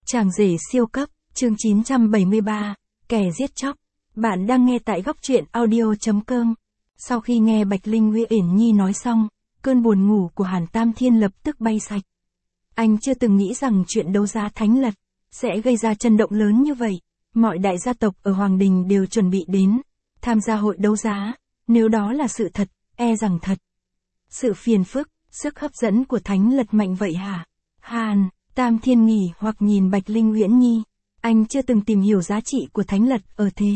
Chàng rể siêu cấp, chương 973, kẻ giết chóc. Bạn đang nghe tại góc truyện audio.com. Sau khi nghe Bạch Linh Uyển Nhi nói xong, cơn buồn ngủ của Hàn Tam Thiên lập tức bay sạch. Anh chưa từng nghĩ rằng chuyện đấu giá thánh lật sẽ gây ra chấn động lớn như vậy. Mọi đại gia tộc ở Hoàng Đình đều chuẩn bị đến tham gia hội đấu giá, nếu đó là sự thật, e rằng thật. Sự phiền phức, sức hấp dẫn của thánh lật mạnh vậy hả? Hàn Tam Thiên nghỉ hoặc nhìn Bạch Linh Uyển Nhi, anh chưa từng tìm hiểu giá trị của thánh lật ở thế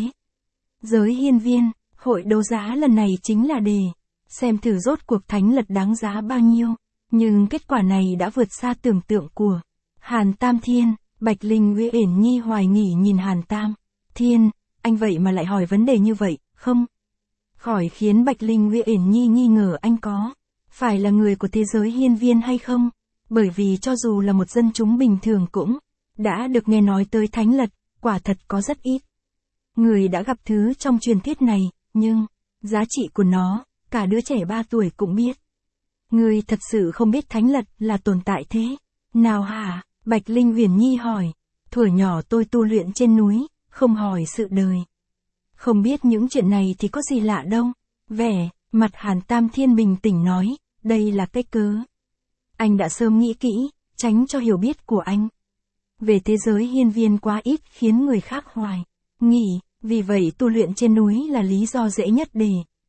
giới hiên viên, hội đấu giá lần này chính là để xem thử rốt cuộc thánh lật đáng giá bao nhiêu, nhưng kết quả này đã vượt xa tưởng tượng của Hàn Tam Thiên. Bạch Linh Uyển Nhi hoài nghi nhìn Hàn Tam Thiên, anh vậy mà lại hỏi vấn đề như vậy, không khỏi khiến Bạch Linh Uyển Nhi nghi ngờ anh có phải là người của thế giới hiên viên hay không, bởi vì cho dù là một dân chúng bình thường cũng đã được nghe nói tới thánh lật, quả thật có rất ít người đã gặp thứ trong truyền thuyết này, nhưng giá trị của nó, cả đứa trẻ 3 tuổi cũng biết. Người thật sự không biết thánh lật là tồn tại thế nào hả? Bạch Linh Uyển Nhi hỏi. Thuở nhỏ tôi tu luyện trên núi, không hỏi sự đời, không biết những chuyện này thì có gì lạ đâu. Vẻ mặt Hàn Tam Thiên bình tĩnh nói, đây là cái cớ anh đã sớm nghĩ kỹ, tránh cho hiểu biết của anh về thế giới hiên viên quá ít khiến người khác hoài nghi, vì vậy tu luyện trên núi là lý do dễ nhất để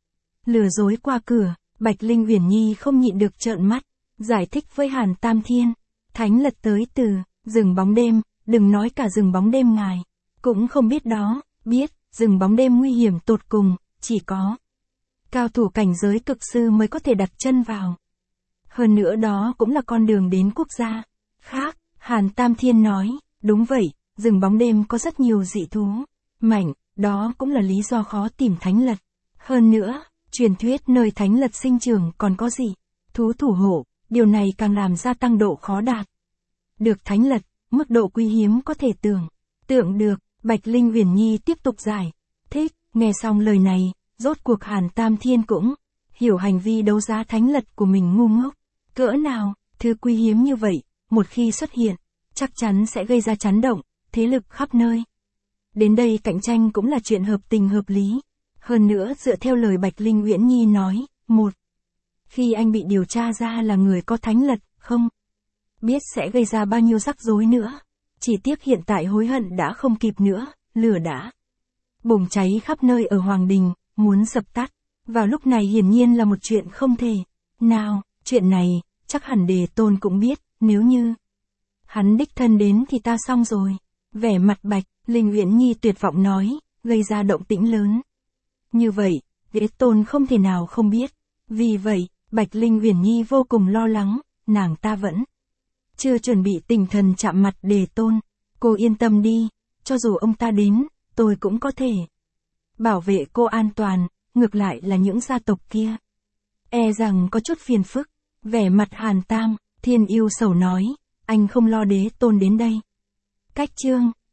lừa dối qua cửa. Bạch Linh Uyển Nhi không nhịn được trợn mắt, giải thích với Hàn Tam Thiên, thánh lật tới từ rừng bóng đêm, đừng nói cả rừng bóng đêm ngài cũng không biết đó, biết, rừng bóng đêm nguy hiểm tột cùng, chỉ có cao thủ cảnh giới cực sư mới có thể đặt chân vào. Hơn nữa đó cũng là con đường đến quốc gia khác. Hàn Tam Thiên nói, đúng vậy, rừng bóng đêm có rất nhiều dị thú mạnh, đó cũng là lý do khó tìm thánh lật. Hơn nữa, truyền thuyết nơi thánh lật sinh trưởng còn có gì thú thủ hộ, điều này càng làm gia tăng độ khó đạt được thánh lật, mức độ quý hiếm có thể tưởng tượng được. Bạch Linh Uyển Nhi tiếp tục giải thích. Nghe xong lời này, rốt cuộc Hàn Tam Thiên cũng hiểu hành vi đấu giá thánh lật của mình ngu ngốc cỡ nào. Thứ quý hiếm như vậy, một khi xuất hiện, chắc chắn sẽ gây ra chấn động, thế lực khắp nơi. Đến đây cạnh tranh cũng là chuyện hợp tình hợp lý. Hơn nữa dựa theo lời Bạch Linh Uyển Nhi nói, một khi anh bị điều tra ra là người có thánh lật, không biết sẽ gây ra bao nhiêu rắc rối nữa. Chỉ tiếc hiện tại hối hận đã không kịp nữa, lửa đã bùng cháy khắp nơi ở Hoàng Đình, muốn dập tắt vào lúc này hiển nhiên là một chuyện không thể nào. Chuyện này, chắc hẳn Đề Tôn cũng biết, nếu như hắn đích thân đến thì ta xong rồi. Vẻ mặt Bạch Linh Uyển Nhi tuyệt vọng nói, gây ra động tĩnh lớn như vậy, Đề Tôn không thể nào không biết. Vì vậy, Bạch Linh Uyển Nhi vô cùng lo lắng, nàng ta vẫn chưa chuẩn bị tinh thần chạm mặt Đề Tôn. Cô yên tâm đi, cho dù ông ta đến, tôi cũng có thể bảo vệ cô an toàn, ngược lại là những gia tộc kia e rằng có chút phiền phức. Vẻ mặt Hàn Tam Thiên yêu sầu nói, anh không lo Đế Tôn đến đây cách chương